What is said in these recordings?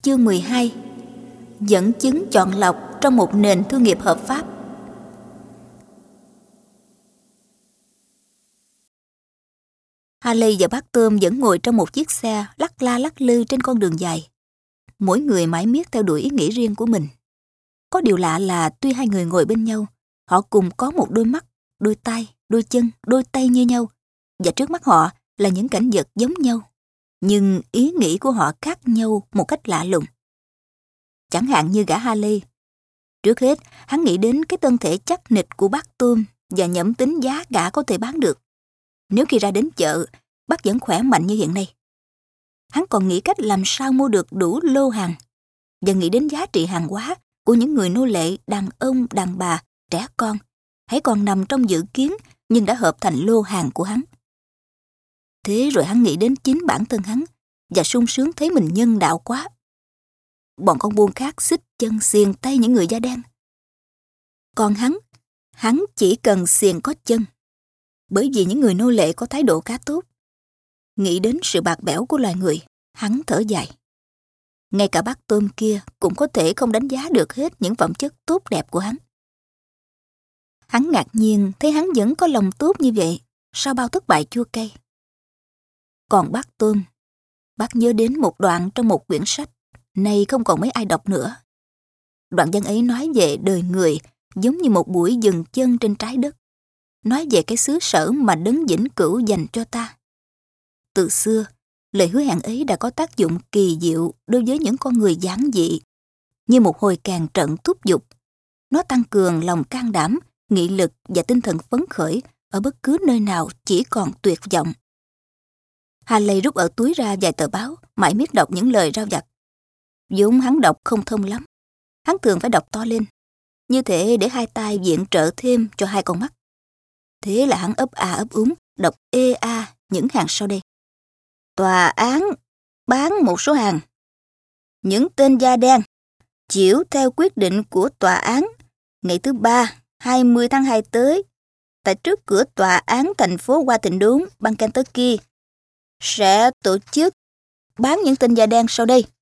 Chương 12. Dẫn chứng chọn lọc trong một nền thương nghiệp hợp pháp. Haley và bác Tôm vẫn ngồi trong một chiếc xe lắc la lắc lư trên con đường dài. Mỗi người mãi miết theo đuổi ý nghĩ riêng của mình. Có điều lạ là tuy hai người ngồi bên nhau, họ cùng có một đôi mắt, đôi tai, đôi chân, đôi tay như nhau, và trước mắt họ là những cảnh vật giống nhau. Nhưng ý nghĩ của họ khác nhau một cách lạ lùng. Chẳng hạn như gã Haley. Trước hết, hắn nghĩ đến cái thân thể chắc nịch của bác Tôm và nhẩm tính giá gã có thể bán được. Nếu khi ra đến chợ, bác vẫn khỏe mạnh như hiện nay. Hắn còn nghĩ cách làm sao mua được đủ lô hàng và nghĩ đến giá trị hàng hóa của những người nô lệ, đàn ông, đàn bà, trẻ con, hãy còn nằm trong dự kiến nhưng đã hợp thành lô hàng của hắn. Thế rồi hắn nghĩ đến chính bản thân hắn và sung sướng thấy mình nhân đạo quá. Bọn con buôn khác xích chân xiềng tay những người da đen. Còn hắn chỉ cần xiềng có chân, bởi vì những người nô lệ có thái độ khá tốt. Nghĩ đến sự bạc bẽo của loài người, hắn thở dài. Ngay cả bác Tôm kia cũng có thể không đánh giá được hết những phẩm chất tốt đẹp của hắn. Hắn ngạc nhiên thấy hắn vẫn có lòng tốt như vậy sau bao thất bại chua cay. Còn bác Tôm, bác nhớ đến một đoạn trong một quyển sách, nay không còn mấy ai đọc nữa. Đoạn văn ấy nói về đời người giống như một buổi dừng chân trên trái đất, nói về cái xứ sở mà Đấng vĩnh cửu dành cho ta. Từ xưa, lời hứa hẹn ấy đã có tác dụng kỳ diệu đối với những con người giản dị, như một hồi kèn trận thúc giục. Nó tăng cường lòng can đảm, nghị lực và tinh thần phấn khởi ở bất cứ nơi nào chỉ còn tuyệt vọng. Haley rút ở túi ra vài tờ báo, mãi miết đọc những lời rao vặt. Vốn hắn đọc không thông lắm. Hắn thường phải đọc to lên, như thể để hai tai viện trợ thêm cho hai con mắt. Thế là hắn ấp a ấp úng, đọc ê a những hàng sau đây. Tòa án bán một số hàng. Những tên da đen chịu theo quyết định của tòa án ngày thứ Ba, 20 tháng 2 tới, tại trước cửa tòa án thành phố Washington, bang Kentucky, sẽ tổ chức bán những tên da đen sau đây.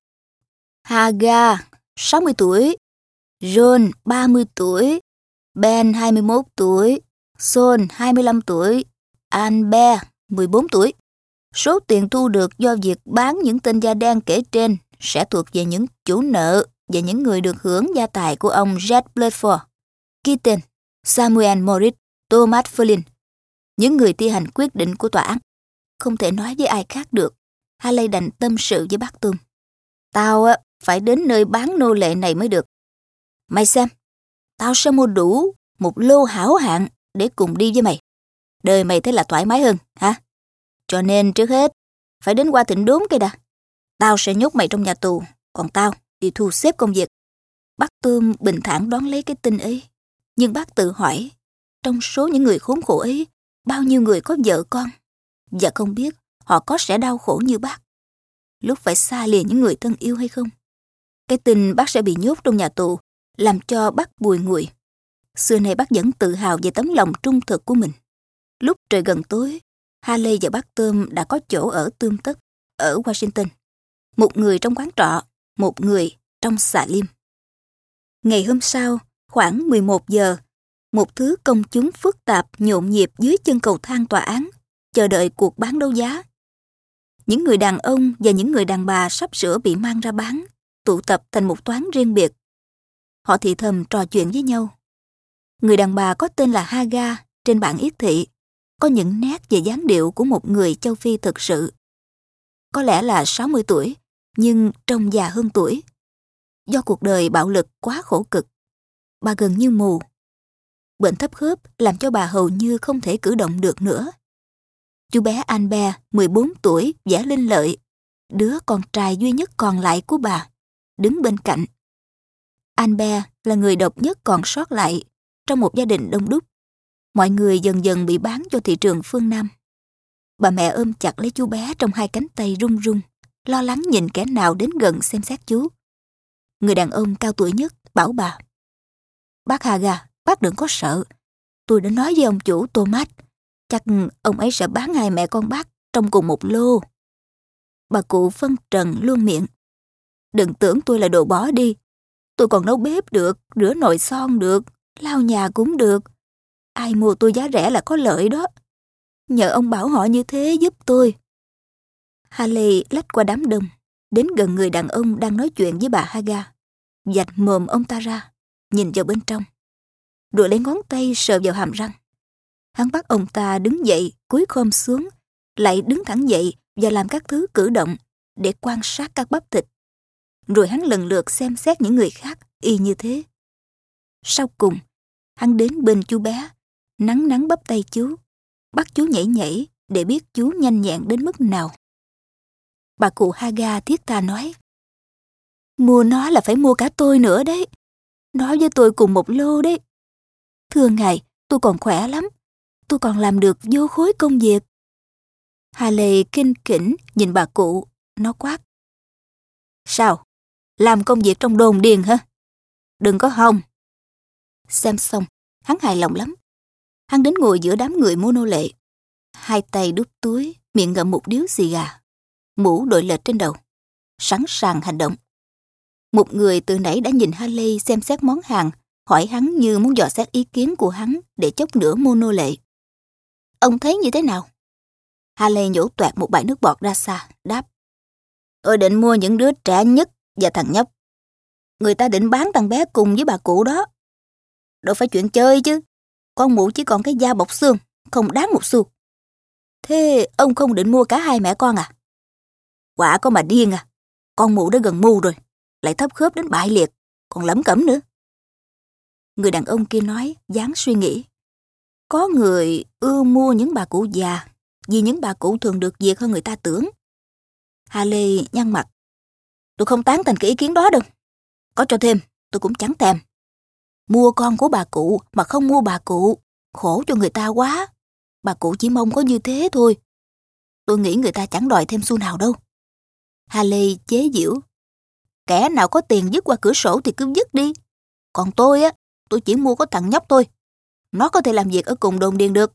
Hagar, 60 tuổi, John, 30 tuổi, Ben, 21 tuổi, Son, 25 tuổi, Anbe, 14 tuổi. Số tiền thu được do việc bán những tên da đen kể trên sẽ thuộc về những chủ nợ và những người được hưởng gia tài của ông Jed Bledford, Keaton, Samuel Morris, Thomas Flynn, những người thi hành quyết định của tòa án. Không thể nói với ai khác được. Haley đành tâm sự với bác Tôm. Tao phải đến nơi bán nô lệ này mới được. Mày xem, tao sẽ mua đủ một lô hảo hạng để cùng đi với mày. Đời mày thế là thoải mái hơn, hả? Cho nên trước hết, phải đến Washington cái đã. Tao sẽ nhốt mày trong nhà tù, còn tao đi thu xếp công việc. Bác Tôm bình thản đón lấy cái tin ấy. Nhưng bác tự hỏi, trong số những người khốn khổ ấy, bao nhiêu người có vợ con? Và không biết họ có sẽ đau khổ như bác lúc phải xa lìa những người thân yêu hay không? Cái tin bác sẽ bị nhốt trong nhà tù làm cho bác bùi ngùi. Xưa nay bác vẫn tự hào về tấm lòng trung thực của mình. Lúc trời gần tối, Haley và bác Tôm đã có chỗ ở tươm tất ở Washington. Một người trong quán trọ, một người trong xà lim. Ngày hôm sau, khoảng 11 giờ, một thứ công chúng phức tạp nhộn nhịp dưới chân cầu thang tòa án, chờ đợi cuộc bán đấu giá. Những người đàn ông và những người đàn bà sắp sửa bị mang ra bán, tụ tập thành một toán riêng biệt. Họ thì thầm trò chuyện với nhau. Người đàn bà có tên là Hagar trên bảng yết thị, có những nét và dáng điệu của một người châu Phi thực sự. Có lẽ là 60 tuổi, nhưng trông già hơn tuổi. Do cuộc đời bạo lực quá khổ cực, bà gần như mù. Bệnh thấp khớp làm cho bà hầu như không thể cử động được nữa. Chú bé Anbe, 14 tuổi, vẻ linh lợi, đứa con trai duy nhất còn lại của bà, đứng bên cạnh. Anbe là người độc nhất còn sót lại trong một gia đình đông đúc. Mọi người dần dần bị bán cho thị trường phương Nam. Bà mẹ ôm chặt lấy chú bé trong hai cánh tay run run, lo lắng nhìn kẻ nào đến gần xem xét chú. Người đàn ông cao tuổi nhất bảo bà: Bác Hagar, bác đừng có sợ. Tôi đã nói với ông chủ Thomas, chắc ông ấy sẽ bán hai mẹ con bác trong cùng một lô. Bà cụ phân trần luôn miệng: Đừng tưởng tôi là đồ bỏ đi. Tôi còn nấu bếp được, rửa nồi son được, lau nhà cũng được. Ai mua tôi giá rẻ là có lợi đó. Nhờ ông bảo họ như thế giúp tôi. Haley lách qua đám đông, đến gần người đàn ông đang nói chuyện với bà Haga, vạch mồm ông ta ra, nhìn vào bên trong, rồi lấy ngón tay sờ vào hàm răng. Hắn bắt ông ta đứng dậy, cúi khom xuống, lại đứng thẳng dậy và làm các thứ cử động để quan sát các bắp thịt. Rồi hắn lần lượt xem xét những người khác y như thế. Sau cùng, hắn đến bên chú bé, nắn bắp tay chú, bắt chú nhảy nhảy để biết chú nhanh nhẹn đến mức nào. Bà cụ Haga thiết tha nói, mua nó là phải mua cả tôi nữa đấy. Nói với tôi cùng một lô đấy. Thưa ngài, tôi còn khỏe lắm. Tôi còn làm được vô khối công việc. Haley kinh kỉnh nhìn bà cụ, nó quát. Sao? Làm công việc trong đồn điền hả? Đừng có hòng. Xem xong, hắn hài lòng lắm. Hắn đến ngồi giữa đám người mua nô lệ. Hai tay đút túi, miệng ngậm một điếu xì gà. Mũ đội lệch trên đầu. Sẵn sàng hành động. Một người từ nãy đã nhìn Haley xem xét món hàng, hỏi hắn như muốn dò xét ý kiến của hắn để chốc nữa mua nô lệ. Ông thấy như thế nào? Haley nhổ toẹt một bãi nước bọt ra xa, đáp. Tôi định mua những đứa trẻ nhất và thằng nhóc. Người ta định bán thằng bé cùng với bà cụ đó. Đâu phải chuyện chơi chứ. Con mụ chỉ còn cái da bọc xương, không đáng một xu. Thế ông không định mua cả hai mẹ con à? Quả có mà điên à. Con mụ đã gần mù rồi, lại thấp khớp đến bại liệt, còn lẩm cẩm nữa. Người đàn ông kia nói, dáng suy nghĩ. Có người ưa mua những bà cụ già, vì những bà cụ thường được việc hơn người ta tưởng. Haley nhăn mặt. Tôi không tán thành cái ý kiến đó đâu. Có cho thêm, tôi cũng chẳng thèm. Mua con của bà cụ mà không mua bà cụ, khổ cho người ta quá. Bà cụ chỉ mong có như thế thôi. Tôi nghĩ người ta chẳng đòi thêm xu nào đâu. Haley chế giễu. Kẻ nào có tiền dứt qua cửa sổ thì cứ dứt đi. Còn tôi á, tôi chỉ mua có thằng nhóc thôi. Nó có thể làm việc ở cùng đồn điền được.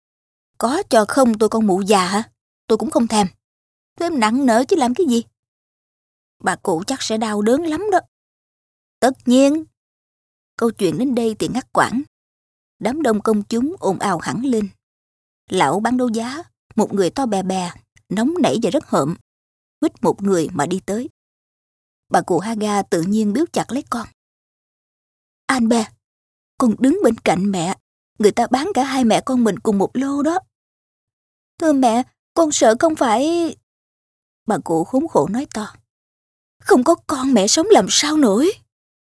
Có cho không tôi con mụ già hả? Tôi cũng không thèm. Thêm nặng nợ chứ làm cái gì? Bà cụ chắc sẽ đau đớn lắm đó. Tất nhiên. Câu chuyện đến đây thì ngắt quãng. Đám đông công chúng ồn ào hẳn lên. Lão bán đấu giá, một người to bè bè, nóng nảy và rất hợm, huýt một người mà đi tới. Bà cụ Haga tự nhiên biếu chặt lấy con. Albert, con đứng bên cạnh mẹ. Người ta bán cả hai mẹ con mình cùng một lô đó. Thưa mẹ, con sợ không phải... Bà cụ khốn khổ nói to. Không có con mẹ sống làm sao nổi.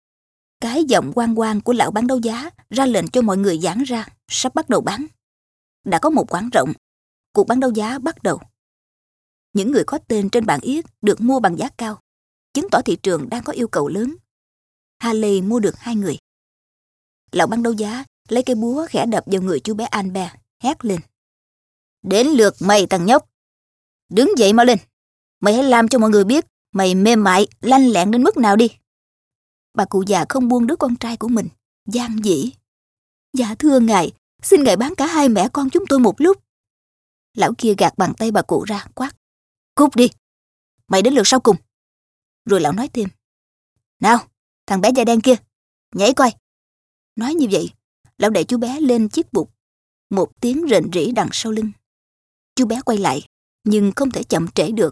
Cái giọng oang oang của lão bán đấu giá ra lệnh cho mọi người giãn ra, sắp bắt đầu bán. Đã có một quảng rộng, cuộc bán đấu giá bắt đầu. Những người có tên trên bảng yết được mua bằng giá cao, chứng tỏ thị trường đang có yêu cầu lớn. Haley mua được 2 người. Lão bán đấu giá lấy cây búa khẽ đập vào người chú bé Albert, hét lên. Đến lượt mày thằng nhóc. Đứng dậy mau lên. Mày hãy làm cho mọi người biết mày mềm mại, lanh lẹn đến mức nào đi. Bà cụ già không buông đứa con trai của mình, van dĩ. Dạ thưa ngài, xin ngài bán cả hai mẹ con chúng tôi một lúc. Lão kia gạt bàn tay bà cụ ra, quát. Cút đi, mày đến lượt sau cùng. Rồi lão nói thêm. Nào, thằng bé da đen kia, nhảy coi. Nói như vậy, lão đẩy chú bé lên chiếc bục. Một tiếng rền rĩ đằng sau lưng. Chú bé quay lại, nhưng không thể chậm trễ được.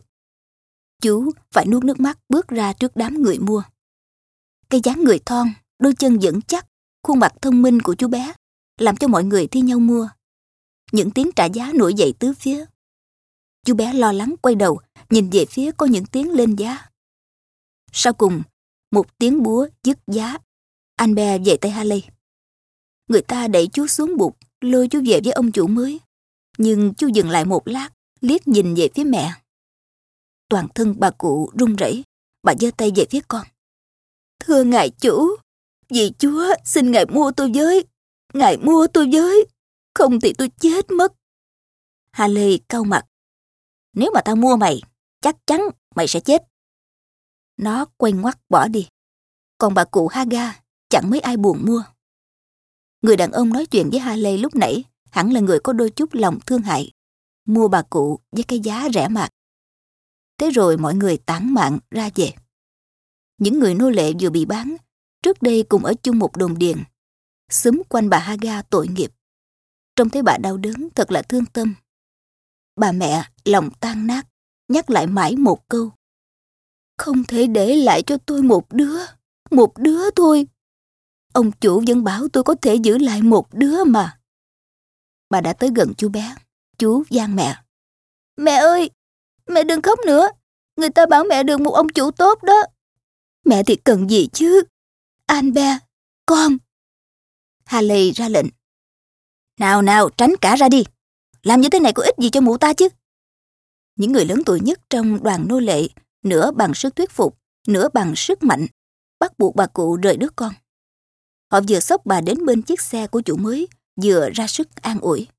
Chú phải nuốt nước mắt bước ra trước đám người mua. Cái dáng người thon, đôi chân vững chắc, khuôn mặt thông minh của chú bé làm cho mọi người thi nhau mua. Những tiếng trả giá nổi dậy tứ phía. Chú bé lo lắng quay đầu, nhìn về phía có những tiếng lên giá. Sau cùng, một tiếng búa dứt giá. Albert về tay Haley. Người ta đẩy chú xuống bục, lôi chú về với ông chủ mới. Nhưng chú dừng lại một lát, liếc nhìn về phía mẹ. Toàn thân bà cụ run rẩy, bà giơ tay về phía con. Thưa ngài chủ, vì Chúa xin ngài mua tôi với. Ngài mua tôi với, không thì tôi chết mất. Haley cau mặt. Nếu mà tao mua mày, chắc chắn mày sẽ chết. Nó quay ngoắt bỏ đi. Còn bà cụ Haga chẳng mấy ai buồn mua. Người đàn ông nói chuyện với Haley lúc nãy hẳn là người có đôi chút lòng thương hại, mua bà cụ với cái giá rẻ mạt. Thế rồi mọi người tản mạn ra về. Những người nô lệ vừa bị bán, trước đây cùng ở chung một đồn điền, xúm quanh bà Haga tội nghiệp. Trông thấy bà đau đớn thật là thương tâm. Bà mẹ lòng tan nát, nhắc lại mãi một câu: không thể để lại cho tôi một đứa thôi. Ông chủ vẫn bảo tôi có thể giữ lại một đứa mà. Bà đã tới gần chú bé, chú van mẹ: mẹ ơi, mẹ đừng khóc nữa, người ta bảo mẹ được một ông chủ tốt đó. Mẹ thì cần gì chứ? Albert, con. Haley ra lệnh: nào nào, tránh cả ra đi. Làm như thế này có ích gì cho mụ ta chứ? Những người lớn tuổi nhất trong đoàn nô lệ, nửa bằng sức thuyết phục, nửa bằng sức mạnh, bắt buộc bà cụ rời đứa con. Họ vừa xốc bà đến bên chiếc xe của chủ mới, vừa ra sức an ủi.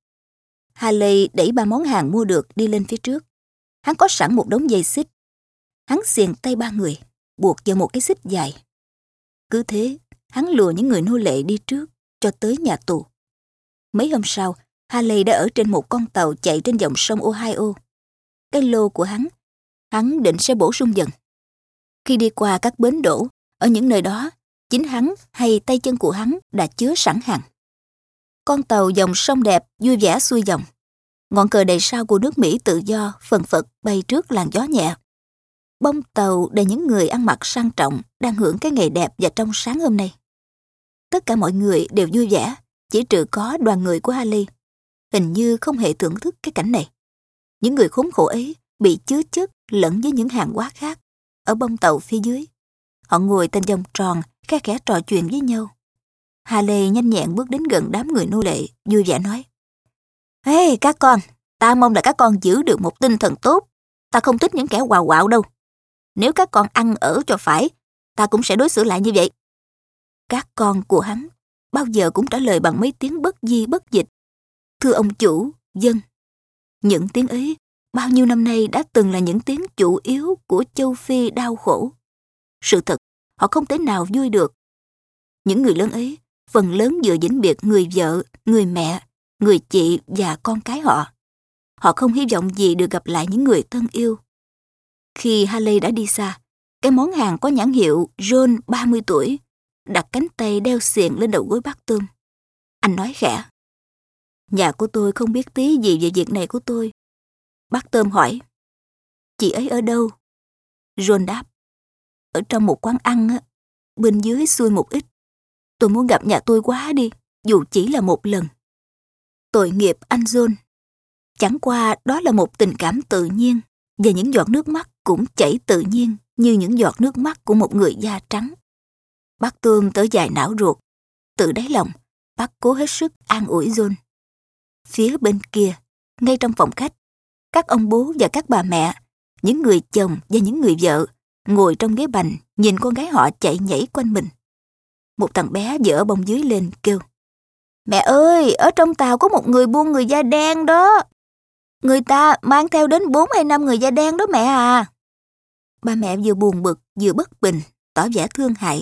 Haley đẩy 3 món hàng mua được đi lên phía trước. Hắn có sẵn một đống dây xích. Hắn xiềng tay 3 người, buộc vào một cái xích dài. Cứ thế, hắn lùa những người nô lệ đi trước, cho tới nhà tù. Mấy hôm sau, Haley đã ở trên một con tàu chạy trên dòng sông Ohio. Cái lô của hắn định sẽ bổ sung dần. Khi đi qua các bến đỗ, ở những nơi đó, chính hắn hay tay chân của hắn đã chứa sẵn hàng. Con tàu dòng sông đẹp vui vẻ xuôi dòng. Ngọn cờ đầy sao của nước Mỹ tự do phần phật bay trước làn gió nhẹ. Bông tàu đầy những người ăn mặc sang trọng đang hưởng cái ngày đẹp và trong sáng hôm nay. Tất cả mọi người đều vui vẻ, chỉ trừ có đoàn người của Haley. Hình như không hề thưởng thức cái cảnh này. Những người khốn khổ ấy bị chứa chất lẫn với những hàng hóa khác ở bông tàu phía dưới. Họ ngồi thành vòng tròn, khe khẽ trò chuyện với nhau. Haley nhanh nhẹn bước đến gần đám người nô lệ, vui vẻ nói: Ê, các con, ta mong là các con giữ được một tinh thần tốt. Ta không thích những kẻ quào quạo đâu. Nếu các con ăn ở cho phải, ta cũng sẽ đối xử lại như vậy. Các con của hắn bao giờ cũng trả lời bằng mấy tiếng bất di bất dịch: thưa ông chủ, vâng. Những tiếng ấy bao nhiêu năm nay đã từng là những tiếng chủ yếu của châu Phi đau khổ. Sự thật, họ không thể nào vui được. Những người lớn ấy phần lớn vừa vĩnh biệt người vợ, người mẹ, người chị và con cái họ. Họ không hy vọng gì được gặp lại những người thân yêu. Khi Haley đã đi xa, cái món hàng có nhãn hiệu John 30 tuổi đặt cánh tay đeo xiềng lên đầu gối bác Tôm. Anh nói khẽ: Nhà của tôi không biết tí gì về việc này của tôi. Bác Tôm hỏi: Chị ấy ở đâu? John đáp: Ở trong một quán ăn á, bên dưới xuôi một ít. Tôi muốn gặp nhà tôi quá đi, dù chỉ là một lần. Tội nghiệp anh John. Chẳng qua đó là một tình cảm tự nhiên, và những giọt nước mắt cũng chảy tự nhiên như những giọt nước mắt của một người da trắng. Bác Tôm thở dài não ruột. Từ đáy lòng, bác cố hết sức an ủi John. Phía bên kia, ngay trong phòng khách, các ông bố và các bà mẹ, những người chồng và những người vợ, ngồi trong ghế bành nhìn con gái họ chạy nhảy quanh mình. Một thằng bé dở bông dưới lên kêu: Mẹ ơi, ở trong tàu có một người buôn người da đen đó. Người ta mang theo đến 4 hay 5 người da đen đó mẹ à. Ba mẹ vừa buồn bực vừa bất bình, tỏ vẻ thương hại.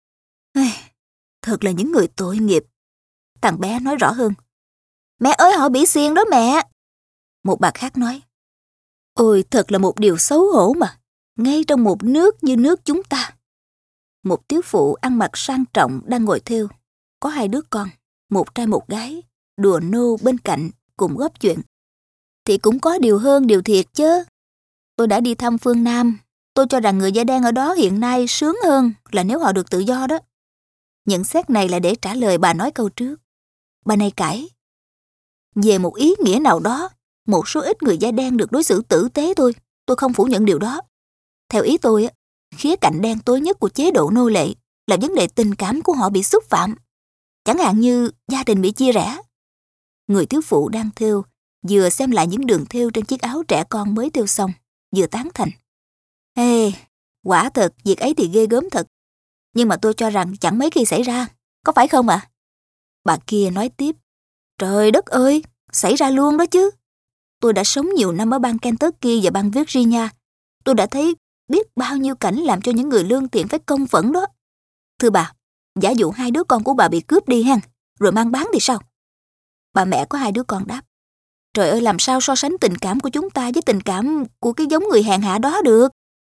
Thật là những người tội nghiệp. Thằng bé nói rõ hơn: Mẹ ơi, họ bị xiềng đó mẹ. Một bà khác nói: Ôi, thật là một điều xấu hổ mà, ngay trong một nước như nước chúng ta. Một tiếu phụ ăn mặc sang trọng đang ngồi thêu, có 2 đứa con, một trai một gái, đùa nô bên cạnh cùng góp chuyện. Thì cũng có điều hơn điều thiệt chứ. Tôi đã đi thăm phương Nam, tôi cho rằng người da đen ở đó hiện nay sướng hơn là nếu họ được tự do đó. Nhận xét này là để trả lời bà nói câu trước. Bà này cãi: Về một ý nghĩa nào đó, một số ít người da đen được đối xử tử tế thôi, tôi không phủ nhận điều đó. Theo ý tôi, khía cạnh đen tối nhất của chế độ nô lệ là vấn đề tình cảm của họ bị xúc phạm. Chẳng hạn như gia đình bị chia rẽ. Người thiếu phụ đang thêu vừa xem lại những đường thêu trên chiếc áo trẻ con mới thêu xong, vừa tán thành: Ê, quả thật việc ấy thì ghê gớm thật. Nhưng mà tôi cho rằng chẳng mấy khi xảy ra, có phải không ạ? Bà kia nói tiếp: Trời đất ơi, xảy ra luôn đó chứ. Tôi đã sống nhiều năm ở bang Kentucky và bang Virginia. Tôi đã thấy biết bao nhiêu cảnh làm cho những người lương thiện phải công phẫn đó. Thưa bà, giả dụ 2 đứa con của bà bị cướp đi hen, rồi mang bán thì sao? Bà mẹ có 2 đứa con đáp: Trời ơi, làm sao so sánh tình cảm của chúng ta với tình cảm của cái giống người hèn hạ đó được?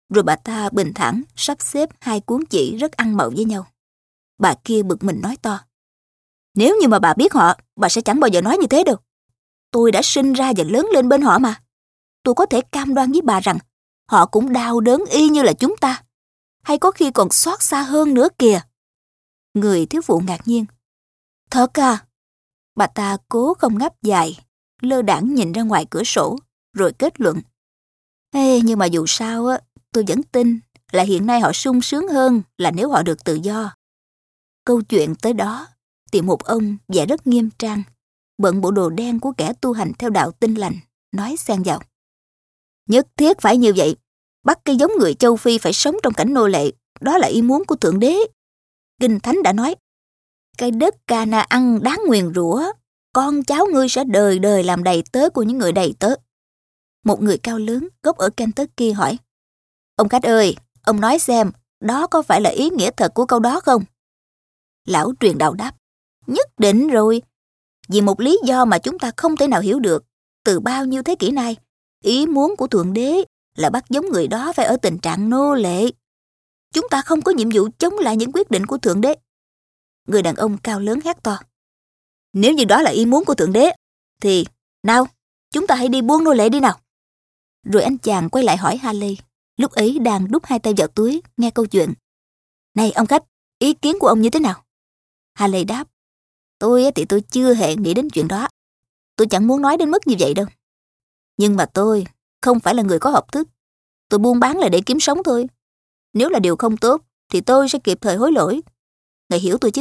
Rồi bà ta bình thản sắp xếp hai cuốn chỉ rất ăn màu với nhau. Bà kia bực mình nói to: Nếu như mà bà biết họ, bà sẽ chẳng bao giờ nói như thế đâu. Tôi đã sinh ra và lớn lên bên họ mà. Tôi có thể cam đoan với bà rằng họ cũng đau đớn y như là chúng ta, hay có khi còn xót xa hơn nữa kìa. Người thiếu phụ ngạc nhiên: Thật à? Bà ta cố không ngáp dài, lơ đãng nhìn ra ngoài cửa sổ, rồi kết luận: Nhưng mà dù sao á, tôi vẫn tin là hiện nay họ sung sướng hơn là nếu họ được tự do. Câu chuyện tới đó thì một ông vẻ rất nghiêm trang, bận bộ đồ đen của kẻ tu hành theo đạo Tin Lành, nói xen vào: Nhất thiết phải như vậy. Bắt cái giống người châu Phi phải sống trong cảnh nô lệ, đó là ý muốn của Thượng Đế. Kinh Thánh đã nói: Cái đất Ca-na-ăn đáng nguyền rủa, con cháu ngươi sẽ đời đời làm đầy tớ của những người đầy tớ. Một người cao lớn gốc ở Kentucky hỏi: Ông khách ơi, ông nói xem, đó có phải là ý nghĩa thật của câu đó không? Lão truyền đạo đáp: Nhất định rồi. Vì một lý do mà chúng ta không thể nào hiểu được, từ bao nhiêu thế kỷ nay, ý muốn của Thượng Đế là bắt giống người đó phải ở tình trạng nô lệ. Chúng ta không có nhiệm vụ chống lại những quyết định của Thượng Đế. Người đàn ông cao lớn hét to: Nếu như đó là ý muốn của Thượng Đế, thì nào, chúng ta hãy đi buông nô lệ đi nào. Rồi anh chàng quay lại hỏi Haley, lúc ấy đang đút hai tay vào túi nghe câu chuyện: Này ông khách, ý kiến của ông như thế nào? Haley đáp: Tôi thì tôi chưa hề nghĩ đến chuyện đó. Tôi chẳng muốn nói đến mức như vậy đâu. Nhưng mà tôi không phải là người có học thức. Tôi buôn bán là để kiếm sống thôi. Nếu là điều không tốt thì tôi sẽ kịp thời hối lỗi. Ngài hiểu tôi chứ?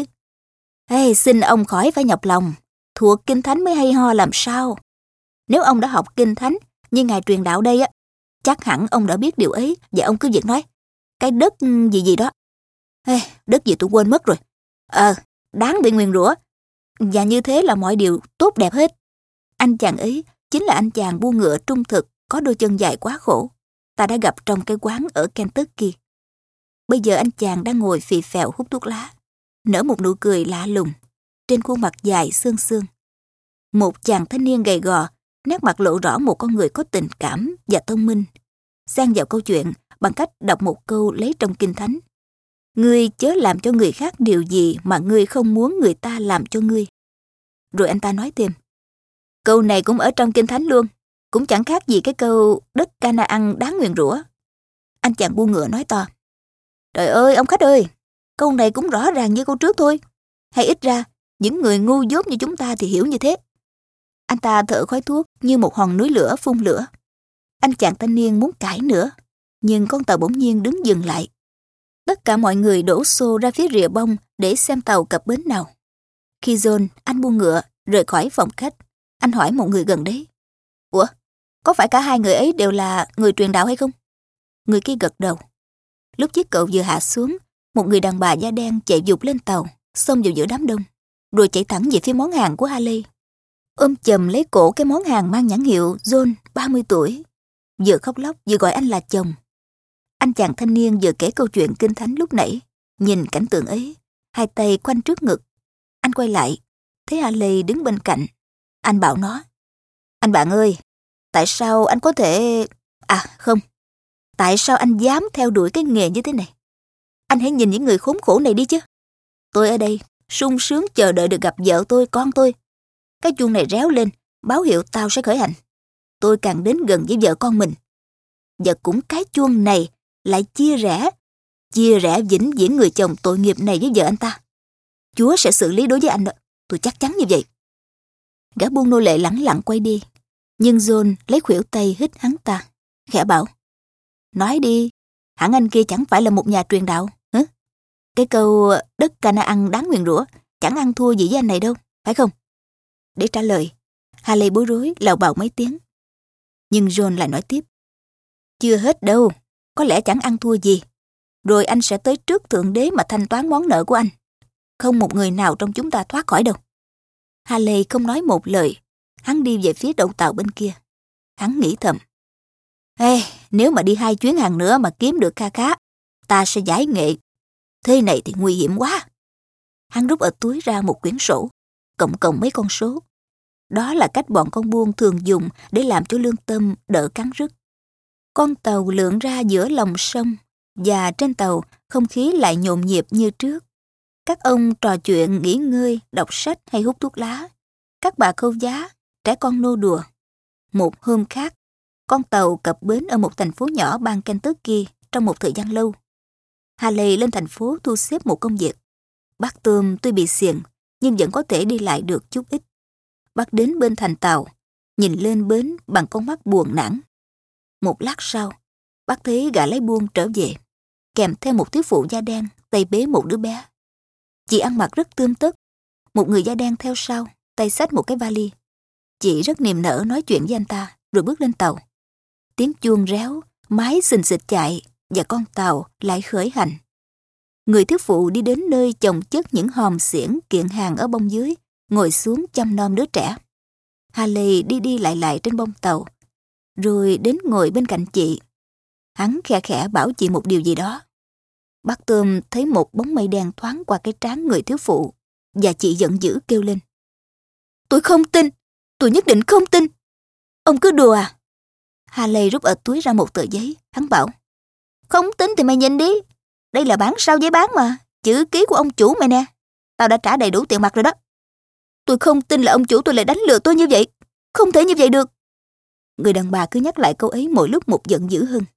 Xin ông khỏi phải nhọc lòng. Thuộc Kinh Thánh mới hay ho làm sao. Nếu ông đã học Kinh Thánh như Ngài truyền đạo đây á, chắc hẳn ông đã biết điều ấy. Và ông cứ việc nói: Cái đất gì gì đó. Đất gì tôi quên mất rồi. Đáng bị nguyền rủa. Và như thế là mọi điều tốt đẹp hết. Anh chàng ấy chính là anh chàng buôn ngựa trung thực, có đôi chân dài quá khổ, ta đã gặp trong cái quán ở Kentucky. Bây giờ anh chàng đang ngồi phì phèo hút thuốc lá, nở một nụ cười lạ lùng, trên khuôn mặt dài xương xương. Một chàng thanh niên gầy gò, nét mặt lộ rõ một con người có tình cảm và thông minh, xen vào câu chuyện bằng cách đọc một câu lấy trong Kinh Thánh: Ngươi chớ làm cho người khác điều gì mà ngươi không muốn người ta làm cho ngươi. Rồi anh ta nói thêm: Câu này cũng ở trong Kinh Thánh luôn, cũng chẳng khác gì cái câu đất Ca-na-ăn đáng nguyền rủa. Anh chàng buôn ngựa nói to: Trời ơi, ông khách ơi, câu này cũng rõ ràng như câu trước thôi. Hay ít ra, những người ngu dốt như chúng ta thì hiểu như thế. Anh ta thở khói thuốc như một hòn núi lửa phun lửa. Anh chàng thanh niên muốn cãi nữa, nhưng con tàu bỗng nhiên đứng dừng lại. Tất cả mọi người đổ xô ra phía rìa bông để xem tàu cập bến nào. Khi John, anh buôn ngựa, rời khỏi phòng khách, anh hỏi một người gần đấy: Ủa, có phải cả hai người ấy đều là người truyền đạo hay không? Người kia gật đầu. Lúc chiếc cậu vừa hạ xuống, một người đàn bà da đen chạy vụt lên tàu, xông vào giữa đám đông, rồi chạy thẳng về phía món hàng của Haley, ôm chầm lấy cổ cái món hàng mang nhãn hiệu John 30 tuổi, vừa khóc lóc vừa gọi anh là chồng. Anh chàng thanh niên vừa kể câu chuyện Kinh Thánh lúc nãy, nhìn cảnh tượng ấy, hai tay khoanh trước ngực. Anh quay lại, thấy Haley đứng bên cạnh. Anh bảo nó: Anh bạn ơi, tại sao anh có thể... không, tại sao anh dám theo đuổi cái nghề như thế này? Anh hãy nhìn những người khốn khổ này đi chứ. Tôi ở đây, sung sướng chờ đợi được gặp vợ tôi, con tôi. Cái chuông này réo lên, báo hiệu tao sẽ khởi hành. Tôi càng đến gần với vợ con mình. Và cũng cái chuông này lại chia rẽ vĩnh viễn người chồng tội nghiệp này với vợ anh ta. Chúa sẽ xử lý đối với anh đó, tôi chắc chắn như vậy. Gã buôn nô lệ lẳng lặng quay đi, nhưng John lấy khuỷu tay hít hắn ta, khẽ bảo: Nói đi, hẳn anh kia chẳng phải là một nhà truyền đạo, hả? Cái câu đất Ca-na-ăn đáng nguyền rủa chẳng ăn thua gì với anh này đâu, phải không? Để trả lời, Haley bối rối lào bào mấy tiếng. Nhưng John lại nói tiếp: Chưa hết đâu, có lẽ chẳng ăn thua gì. Rồi anh sẽ tới trước Thượng Đế mà thanh toán món nợ của anh. Không một người nào trong chúng ta thoát khỏi đâu. Haley không nói một lời, hắn đi về phía đầu tàu bên kia. Hắn nghĩ thầm: Nếu mà đi 2 chuyến hàng nữa mà kiếm được kha khá, ta sẽ giải nghệ. Thế này thì nguy hiểm quá. Hắn rút ở túi ra một quyển sổ, cộng mấy con số. Đó là cách bọn con buôn thường dùng để làm cho lương tâm đỡ cắn rứt. Con tàu lượn ra giữa lòng sông, và trên tàu không khí lại nhộn nhịp như trước. Các ông trò chuyện, nghỉ ngơi, đọc sách hay hút thuốc lá. Các bà khâu giá, trẻ con nô đùa. Một hôm khác, con tàu cập bến ở một thành phố nhỏ bang Kentucky trong một thời gian lâu. Haley lên thành phố thu xếp một công việc. Bác Tom tuy bị xiềng, nhưng vẫn có thể đi lại được chút ít. Bác đến bên thành tàu, nhìn lên bến bằng con mắt buồn nản. Một lát sau, bác thấy gã lái buôn trở về, kèm theo một thiếu phụ da đen, tay bế một đứa bé. Chị ăn mặc rất tươm tất, một người da đen theo sau, tay xách một cái vali. Chị rất niềm nở nói chuyện với anh ta, rồi bước lên tàu. Tiếng chuông réo, máy xình xịch chạy, và con tàu lại khởi hành. Người thiếu phụ đi đến nơi chồng chất những hòm xiển kiện hàng ở bông dưới, ngồi xuống chăm nom đứa trẻ. Haley đi đi lại trên bông tàu, rồi đến ngồi bên cạnh chị. Hắn khe khẽ bảo chị một điều gì đó. Bác Tôm thấy một bóng mây đen thoáng qua cái trán người thiếu phụ, và chị giận dữ kêu lên. Tôi không tin, tôi nhất định không tin. Ông cứ đùa à? Haley rút ở túi ra một tờ giấy, hắn bảo. Không tin thì mày nhìn đi, đây là bản sao giấy bán mà, chữ ký của ông chủ mày nè. Tao đã trả đầy đủ tiền mặt rồi đó. Tôi không tin là ông chủ tôi lại đánh lừa tôi như vậy. Không thể như vậy được. Người đàn bà cứ nhắc lại câu ấy mỗi lúc một giận dữ hơn.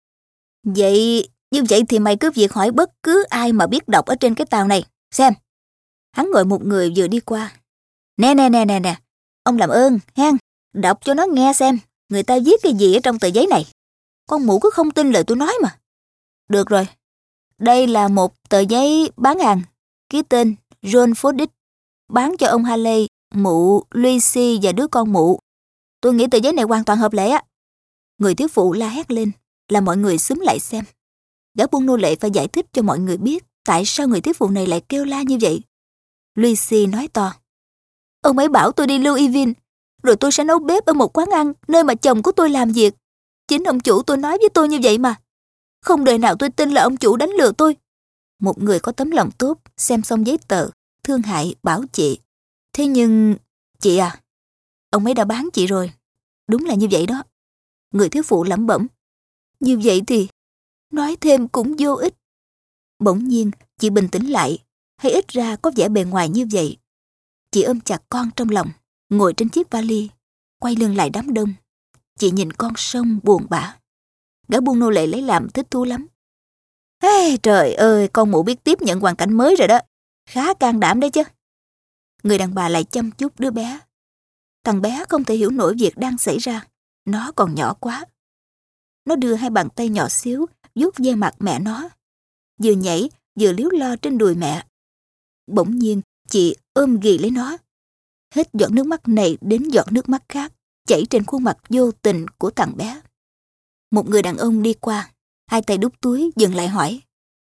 Như vậy thì mày cứ việc hỏi bất cứ ai mà biết đọc ở trên cái tàu này, xem. Hắn gọi một người vừa đi qua. Nè, ông làm ơn, hen, đọc cho nó nghe xem, người ta viết cái gì ở trong tờ giấy này. Con mụ cứ không tin lời tôi nói mà. Được rồi, đây là một tờ giấy bán hàng, ký tên John Foddick, bán cho ông Haley, mụ, Lucy và đứa con mụ. Tôi nghĩ tờ giấy này hoàn toàn hợp lệ á. Người thiếu phụ la hét lên, là mọi người xúm lại xem. Gã buôn nô lệ phải giải thích cho mọi người biết tại sao người thiếu phụ này lại kêu la như vậy. Lucy nói to. Ông ấy bảo tôi đi Louisville, rồi tôi sẽ nấu bếp ở một quán ăn nơi mà chồng của tôi làm việc. Chính ông chủ tôi nói với tôi như vậy mà. Không đời nào tôi tin là ông chủ đánh lừa tôi. Một người có tấm lòng tốt, xem xong giấy tờ, thương hại bảo chị. Thế nhưng, chị à, ông ấy đã bán chị rồi. Đúng là như vậy đó. Người thiếu phụ lẩm bẩm. Như vậy thì, nói thêm cũng vô ích. Bỗng nhiên, chị bình tĩnh lại, hay ít ra có vẻ bề ngoài như vậy. Chị ôm chặt con trong lòng, ngồi trên chiếc vali, quay lưng lại đám đông. Chị nhìn con sông buồn bã. Gã buôn nô lệ lấy làm thích thú lắm. Hey, trời ơi, con mụ biết tiếp nhận hoàn cảnh mới rồi đó. Khá can đảm đấy chứ. Người đàn bà lại chăm chút đứa bé. Thằng bé không thể hiểu nổi việc đang xảy ra. Nó còn nhỏ quá. Nó đưa hai bàn tay nhỏ xíu vuốt ve mặt mẹ nó. Vừa nhảy, vừa líu lo trên đùi mẹ. Bỗng nhiên, chị ôm ghì lấy nó. Hết giọt nước mắt này đến giọt nước mắt khác chảy trên khuôn mặt vô tình của thằng bé. Một người đàn ông đi qua, hai tay đút túi dừng lại hỏi.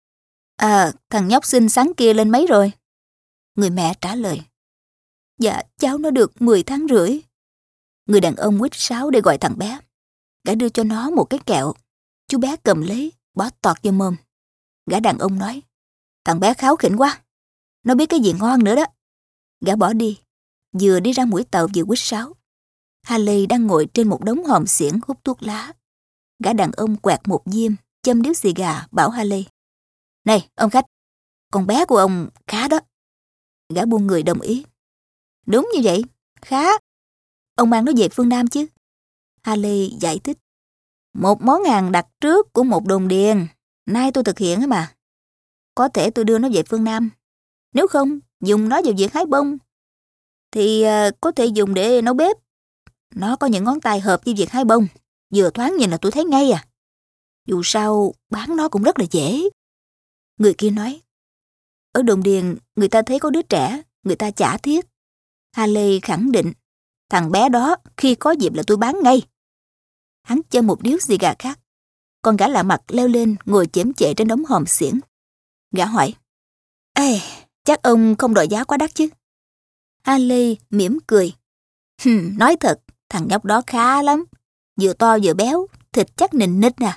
Thằng nhóc xinh xắn kia lên mấy rồi? Người mẹ trả lời. Dạ, cháu nó được 10 tháng rưỡi. Người đàn ông huýt sáo để gọi thằng bé. Gã đưa cho nó một cái kẹo. Chú bé cầm lấy, bó tọt vô mồm. Gã đàn ông nói. Thằng bé kháu khỉnh quá. Nó biết cái gì ngon nữa đó. Gã bỏ đi. Vừa đi ra mũi tàu vừa huýt sáo. Haley đang ngồi trên một đống hòm xiển hút thuốc lá. Gã đàn ông quẹt một diêm, châm điếu xì gà, bảo Haley. Này, ông khách, con bé của ông khá đó. Gã buôn người đồng ý. Đúng như vậy, khá. Ông mang nó về phương Nam chứ? Haley giải thích. Một món hàng đặt trước của một đồn điền. Nay tôi thực hiện mà. Có thể tôi đưa nó về phương Nam. Nếu không, dùng nó vào việc hái bông. Thì có thể dùng để nấu bếp. Nó có những ngón tay hợp với việc hái bông. Vừa thoáng nhìn là tôi thấy ngay à. Dù sao, bán nó cũng rất là dễ. Người kia nói. Ở đồn điền, người ta thấy có đứa trẻ, người ta chả thiết. Haley khẳng định. Thằng bé đó, khi có dịp là tôi bán ngay. Hắn châm một điếu xì gà khác. Con gã lạ mặt leo lên, ngồi chễm chệ trên đống hòm xiển. Gã hỏi. Ê, chắc ông không đòi giá quá đắt chứ? Haley mỉm cười. Nói thật, thằng nhóc đó khá lắm. Vừa to vừa béo, thịt chắc nình nịch nè.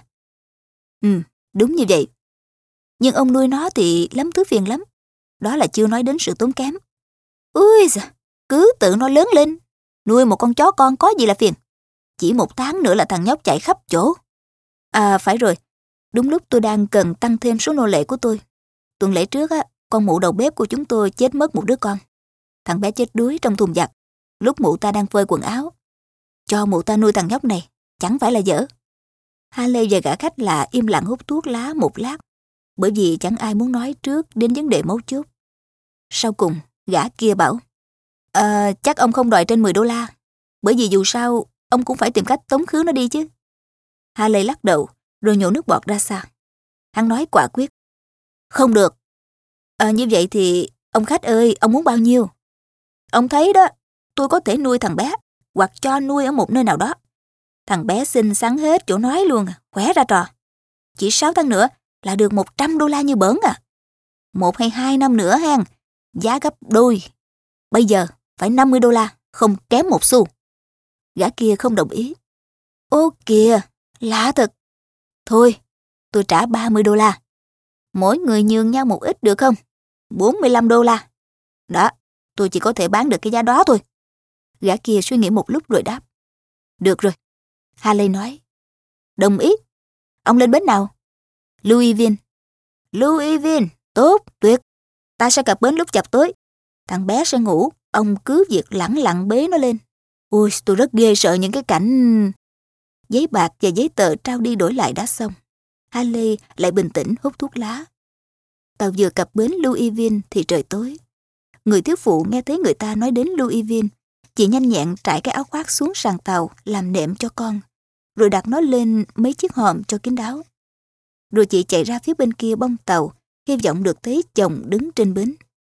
Đúng như vậy. Nhưng ông nuôi nó thì lắm thứ phiền lắm. Đó là chưa nói đến sự tốn kém. Ui giời, cứ tự nó lớn lên. Nuôi một con chó con có gì là phiền. Chỉ 1 tháng nữa là thằng nhóc chạy khắp chỗ. À phải rồi, đúng lúc tôi đang cần tăng thêm số nô lệ của tôi. Tuần lễ trước á, con mụ đầu bếp của chúng tôi chết mất một đứa con. Thằng bé chết đuối trong thùng giặt, lúc mụ ta đang phơi quần áo. Cho mụ ta nuôi thằng nhóc này, chẳng phải là dở. Haley và gã khách lạ im lặng hút thuốc lá một lát, bởi vì chẳng ai muốn nói trước đến vấn đề mấu chốt. Sau cùng, gã kia bảo, chắc ông không đòi trên $10, bởi vì dù sao, ông cũng phải tìm cách tống khứ nó đi chứ. Haley lắc đầu, rồi nhổ nước bọt ra xa. Hắn nói quả quyết, không được. Như vậy thì, ông khách ơi, ông muốn bao nhiêu? Ông thấy đó, tôi có thể nuôi thằng bé, hoặc cho nuôi ở một nơi nào đó. Thằng bé xinh xắn hết chỗ nói luôn, khỏe ra trò. Chỉ 6 tháng nữa là được $100 như bỡn à. 1 hay 2 năm nữa hen, giá gấp đôi. Bây giờ phải $50, không kém một xu. Gã kia không đồng ý. Ô kìa, lạ thật. Thôi, tôi trả $30. Mỗi người nhường nhau một ít được không? $45. Đó, tôi chỉ có thể bán được cái giá đó thôi. Gã kia suy nghĩ một lúc rồi đáp. Được rồi. Haley nói. Đồng ý. Ông lên bến nào? Louisville. Louisville, tốt, tuyệt. Ta sẽ cập bến lúc chập tối. Thằng bé sẽ ngủ, ông cứ việc lẳng lặng bế nó lên. Ôi, tôi rất ghê sợ những cái cảnh... Giấy bạc và giấy tờ trao đi đổi lại đã xong. Haley lại bình tĩnh hút thuốc lá. Tàu vừa cập bến Louisville thì trời tối. Người thiếu phụ nghe thấy người ta nói đến Louisville, chị nhanh nhẹn trải cái áo khoác xuống sàn tàu làm nệm cho con, rồi đặt nó lên mấy chiếc hòm cho kín đáo. Rồi chị chạy ra phía bên kia bông tàu, hy vọng được thấy chồng đứng trên bến.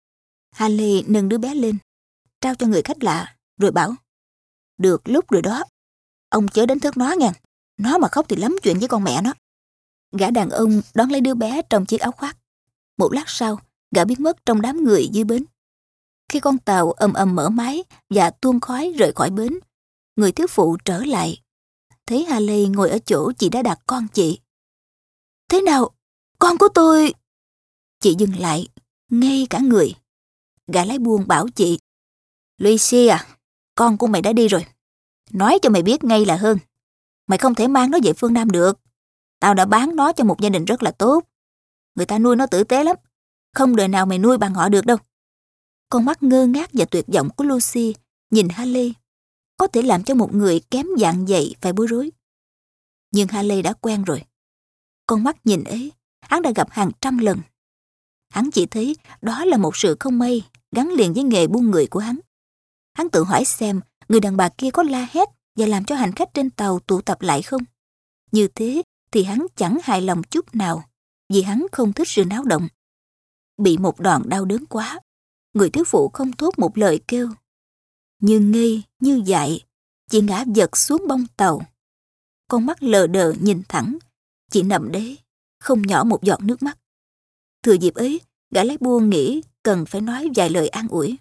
Haley nâng đứa bé lên, trao cho người khách lạ, rồi bảo, được lúc rồi đó, ông chớ đánh thức nó nha, nó mà khóc thì lắm chuyện với con mẹ nó. Gã đàn ông đón lấy đứa bé trong chiếc áo khoác. Một lát sau, gã biến mất trong đám người dưới bến. Khi con tàu ầm ầm mở máy và tuôn khói rời khỏi bến, người thiếu phụ trở lại. Thấy Haley ngồi ở chỗ chị đã đặt con chị. Thế nào? Con của tôi... Chị dừng lại, ngây cả người. Gã lái buôn bảo chị. Lucy à, con của mày đã đi rồi. Nói cho mày biết ngay là hơn. Mày không thể mang nó về phương Nam được. Tao đã bán nó cho một gia đình rất là tốt. Người ta nuôi nó tử tế lắm. Không đời nào mày nuôi bằng họ được đâu. Con mắt ngơ ngác và tuyệt vọng của Lucy nhìn Haley có thể làm cho một người kém dạng vậy phải bối rối. Nhưng Haley đã quen rồi. Con mắt nhìn ấy, hắn đã gặp hàng trăm lần. Hắn chỉ thấy đó là một sự không may gắn liền với nghề buôn người của hắn. Hắn tự hỏi xem người đàn bà kia có la hét và làm cho hành khách trên tàu tụ tập lại không. Như thế thì hắn chẳng hài lòng chút nào, vì hắn không thích sự náo động. Bị một đòn đau đớn quá, người thiếu phụ không thốt một lời kêu. Như ngây, như dại, chị ngã vật xuống bông tàu. Con mắt lờ đờ nhìn thẳng, chị nằm đấy, không nhỏ một giọt nước mắt. Thừa dịp ấy, gã lái buôn nghĩ cần phải nói vài lời an ủi.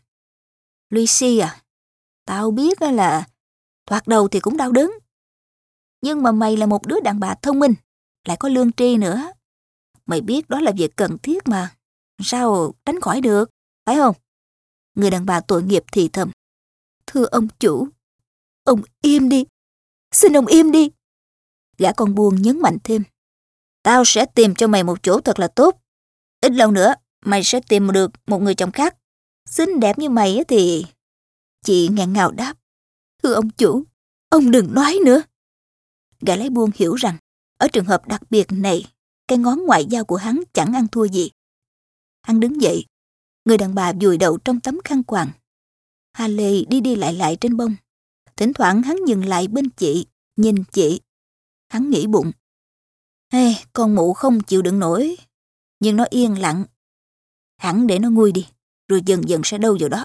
Lucy à, tao biết là thoạt đầu thì cũng đau đớn. Nhưng mà mày là một đứa đàn bà thông minh, lại có lương tri nữa. Mày biết đó là việc cần thiết mà. Sao tránh khỏi được, phải không? Người đàn bà tội nghiệp thì thầm. Thưa ông chủ, ông im đi. Xin ông im đi. Gã con buôn nhấn mạnh thêm. Tao sẽ tìm cho mày một chỗ thật là tốt. Ít lâu nữa, mày sẽ tìm được một người chồng khác. Xinh đẹp như mày thì... Chị nghẹn ngào đáp. Thưa ông chủ, ông đừng nói nữa. Gã lái buôn hiểu rằng, ở trường hợp đặc biệt này, cái ngón ngoại giao của hắn chẳng ăn thua gì. Hắn đứng dậy. Người đàn bà vùi đầu trong tấm khăn quàng. Haley đi đi lại trên bông. Thỉnh thoảng hắn dừng lại bên chị, nhìn chị. Hắn nghĩ bụng. Hey, con mụ không chịu đựng nổi. Nhưng nó yên lặng. Hẳn để nó nguôi đi, rồi dần dần sẽ đâu vào đó.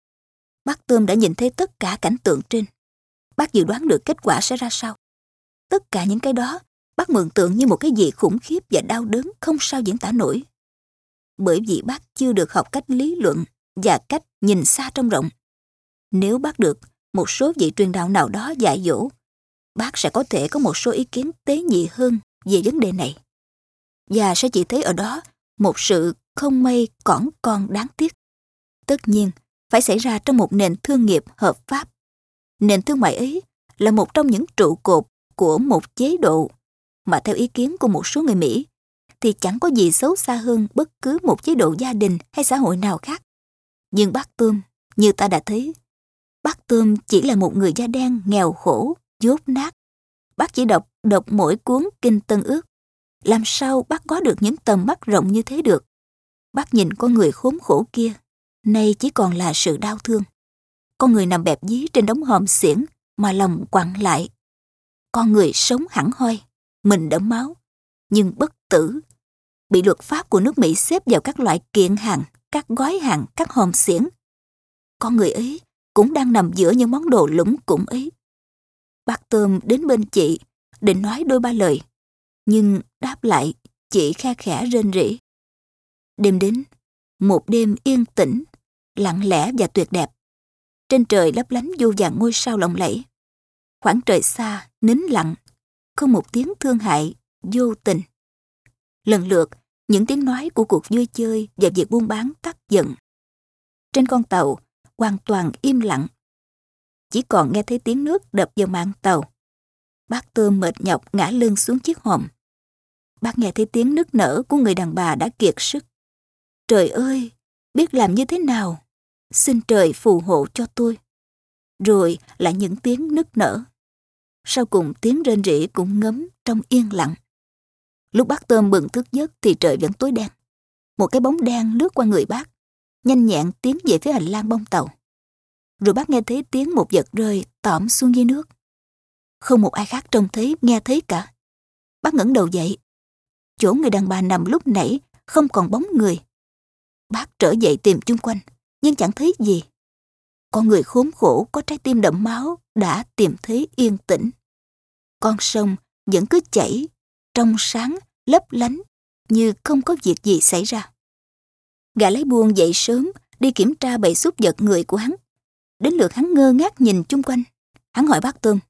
Bác Tôm đã nhìn thấy tất cả cảnh tượng trên. Bác dự đoán được kết quả sẽ ra sao. Tất cả những cái đó, bác mường tượng như một cái gì khủng khiếp và đau đớn không sao diễn tả nổi. Bởi vì bác chưa được học cách lý luận và cách nhìn xa trông rộng. Nếu bác được một số vị truyền đạo nào đó dạy dỗ, bác sẽ có thể có một số ý kiến tế nhị hơn về vấn đề này. Và sẽ chỉ thấy ở đó một sự không may cỏn con đáng tiếc. Tất nhiên, phải xảy ra trong một nền thương nghiệp hợp pháp. Nền thương mại ấy là một trong những trụ cột của một chế độ, mà theo ý kiến của một số người Mỹ thì chẳng có gì xấu xa hơn bất cứ một chế độ gia đình hay xã hội nào khác. Nhưng bác Tôm, như ta đã thấy, bác Tôm chỉ là một người da đen nghèo khổ, dốt nát. Bác chỉ đọc mỗi cuốn Kinh Tân Ước. Làm sao bác có được những tầm mắt rộng như thế được? Bác nhìn con người khốn khổ kia, nay chỉ còn là sự đau thương. Con người nằm bẹp dí trên đống hòm xiển mà lòng quặn lại. Con người sống hẳn hoi, mình đẫm máu, nhưng bất tử, bị luật pháp của nước Mỹ xếp vào các loại kiện hàng, các gói hàng, các hòm xiển. Con người ấy cũng đang nằm giữa những món đồ lủng củng ấy. Bác Tôm đến bên chị, định nói đôi ba lời, nhưng đáp lại chị khe khẽ rên rỉ. Đêm đến, một đêm yên tĩnh, lặng lẽ và tuyệt đẹp. Trên trời lấp lánh vô vàn ngôi sao lộng lẫy. Khoảng trời xa, nín lặng, không một tiếng thương hại, vô tình. Lần lượt, những tiếng nói của cuộc vui chơi và việc buôn bán tắt dần. Trên con tàu, hoàn toàn im lặng. Chỉ còn nghe thấy tiếng nước đập vào mạn tàu. Bác Tôm mệt nhọc ngã lưng xuống chiếc hòm. Bác nghe thấy tiếng nức nở của người đàn bà đã kiệt sức. Trời ơi, biết làm như thế nào? Xin trời phù hộ cho tôi. Rồi lại những tiếng nức nở. Sau cùng tiếng rên rỉ cũng ngấm trong yên lặng. Lúc bác Tôm bừng thức giấc thì trời vẫn tối đen. Một cái bóng đen lướt qua người bác, nhanh nhẹn tiến về phía hành lang bông tàu. Rồi bác nghe thấy tiếng một vật rơi tõm xuống dưới nước. Không một ai khác trông thấy, nghe thấy cả. Bác ngẩng đầu dậy. Chỗ người đàn bà nằm lúc nãy không còn bóng người. Bác trở dậy tìm chung quanh, nhưng chẳng thấy gì. Con người khốn khổ có trái tim đẫm máu đã tìm thấy yên tĩnh. Con sông vẫn cứ chảy, trong sáng, lấp lánh, như không có việc gì xảy ra. Gã lái buôn dậy sớm, đi kiểm tra bầy súc vật người của hắn. Đến lượt hắn ngơ ngác nhìn chung quanh. Hắn hỏi bác Tôm: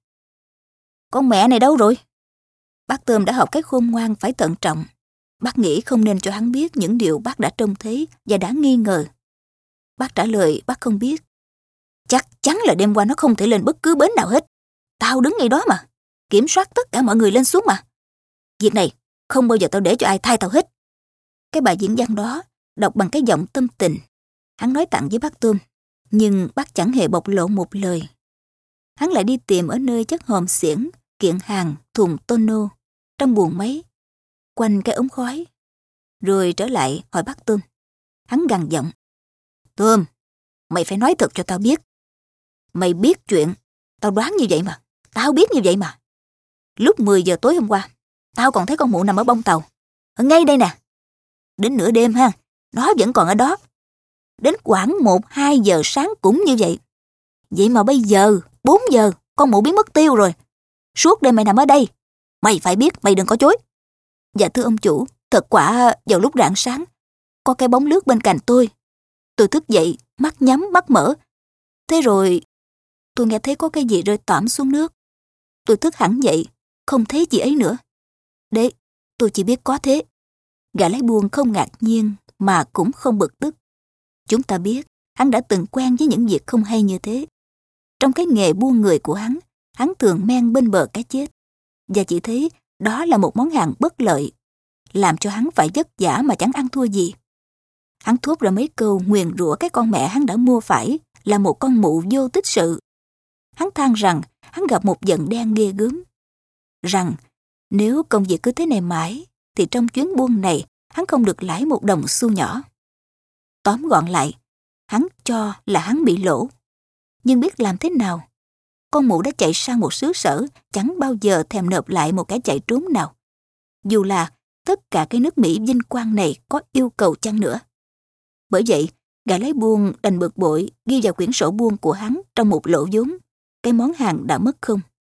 "Con mẹ này đâu rồi?" Bác Tôm đã học cái khôn ngoan phải thận trọng. Bác nghĩ không nên cho hắn biết những điều bác đã trông thấy và đã nghi ngờ. Bác trả lời bác không biết. "Chắc chắn là đêm qua nó không thể lên bất cứ bến nào hết. Tao đứng ngay đó mà, kiểm soát tất cả mọi người lên xuống mà. Việc này không bao giờ tao để cho ai thay tao hết." Cái bài diễn văn đó đọc bằng cái giọng tâm tình. Hắn nói tặng với bác Tôm, nhưng bác chẳng hề bộc lộ một lời. Hắn lại đi tìm ở nơi chất hòm xiển, kiện hàng, thùng tonneau, trong buồng máy, quanh cái ống khói. Rồi trở lại hỏi bác Tôm. Hắn gằn giọng: "Tôm, mày phải nói thật cho tao biết. Mày biết chuyện, tao đoán như vậy mà, tao biết như vậy mà. Lúc 10 giờ tối hôm qua, tao còn thấy con mụ nằm ở bông tàu, ở ngay đây nè. Đến nửa đêm ha, nó vẫn còn ở đó. Đến khoảng 1-2 giờ sáng cũng như vậy. Vậy mà bây giờ, 4 giờ, con mụ biến mất tiêu rồi. Suốt đêm mày nằm ở đây. Mày phải biết, mày đừng có chối." "Dạ thưa ông chủ, thật quả vào lúc rạng sáng, có cái bóng lướt bên cạnh tôi. Tôi thức dậy, mắt nhắm, mắt mở. Thế rồi, tôi nghe thấy có cái gì rơi tõm xuống nước. Tôi thức hẳn dậy, không thấy chị ấy nữa. Đấy, tôi chỉ biết có thế." Gã lái buôn không ngạc nhiên mà cũng không bực tức. Chúng ta biết hắn đã từng quen với những việc không hay như thế. Trong cái nghề buôn người của hắn thường men bên bờ cái chết. Và chỉ thấy đó là một món hàng bất lợi, làm cho hắn phải vất vả mà chẳng ăn thua gì. Hắn thốt ra mấy câu nguyền rủa cái con mẹ hắn đã mua phải là một con mụ vô tích sự. Hắn than rằng hắn gặp một vận đen ghê gớm. Rằng nếu công việc cứ thế này mãi, thì trong chuyến buôn này hắn không được lãi một đồng xu nhỏ. Tóm gọn lại, hắn cho là hắn bị lỗ. Nhưng biết làm thế nào? Con mụ đã chạy sang một xứ sở, chẳng bao giờ thèm nộp lại một cái chạy trốn nào. Dù là tất cả cái nước Mỹ vinh quang này có yêu cầu chăng nữa. Bởi vậy, gã lái buôn đành bực bội ghi vào quyển sổ buôn của hắn trong một lỗ vốn. Cái món hàng đã mất không.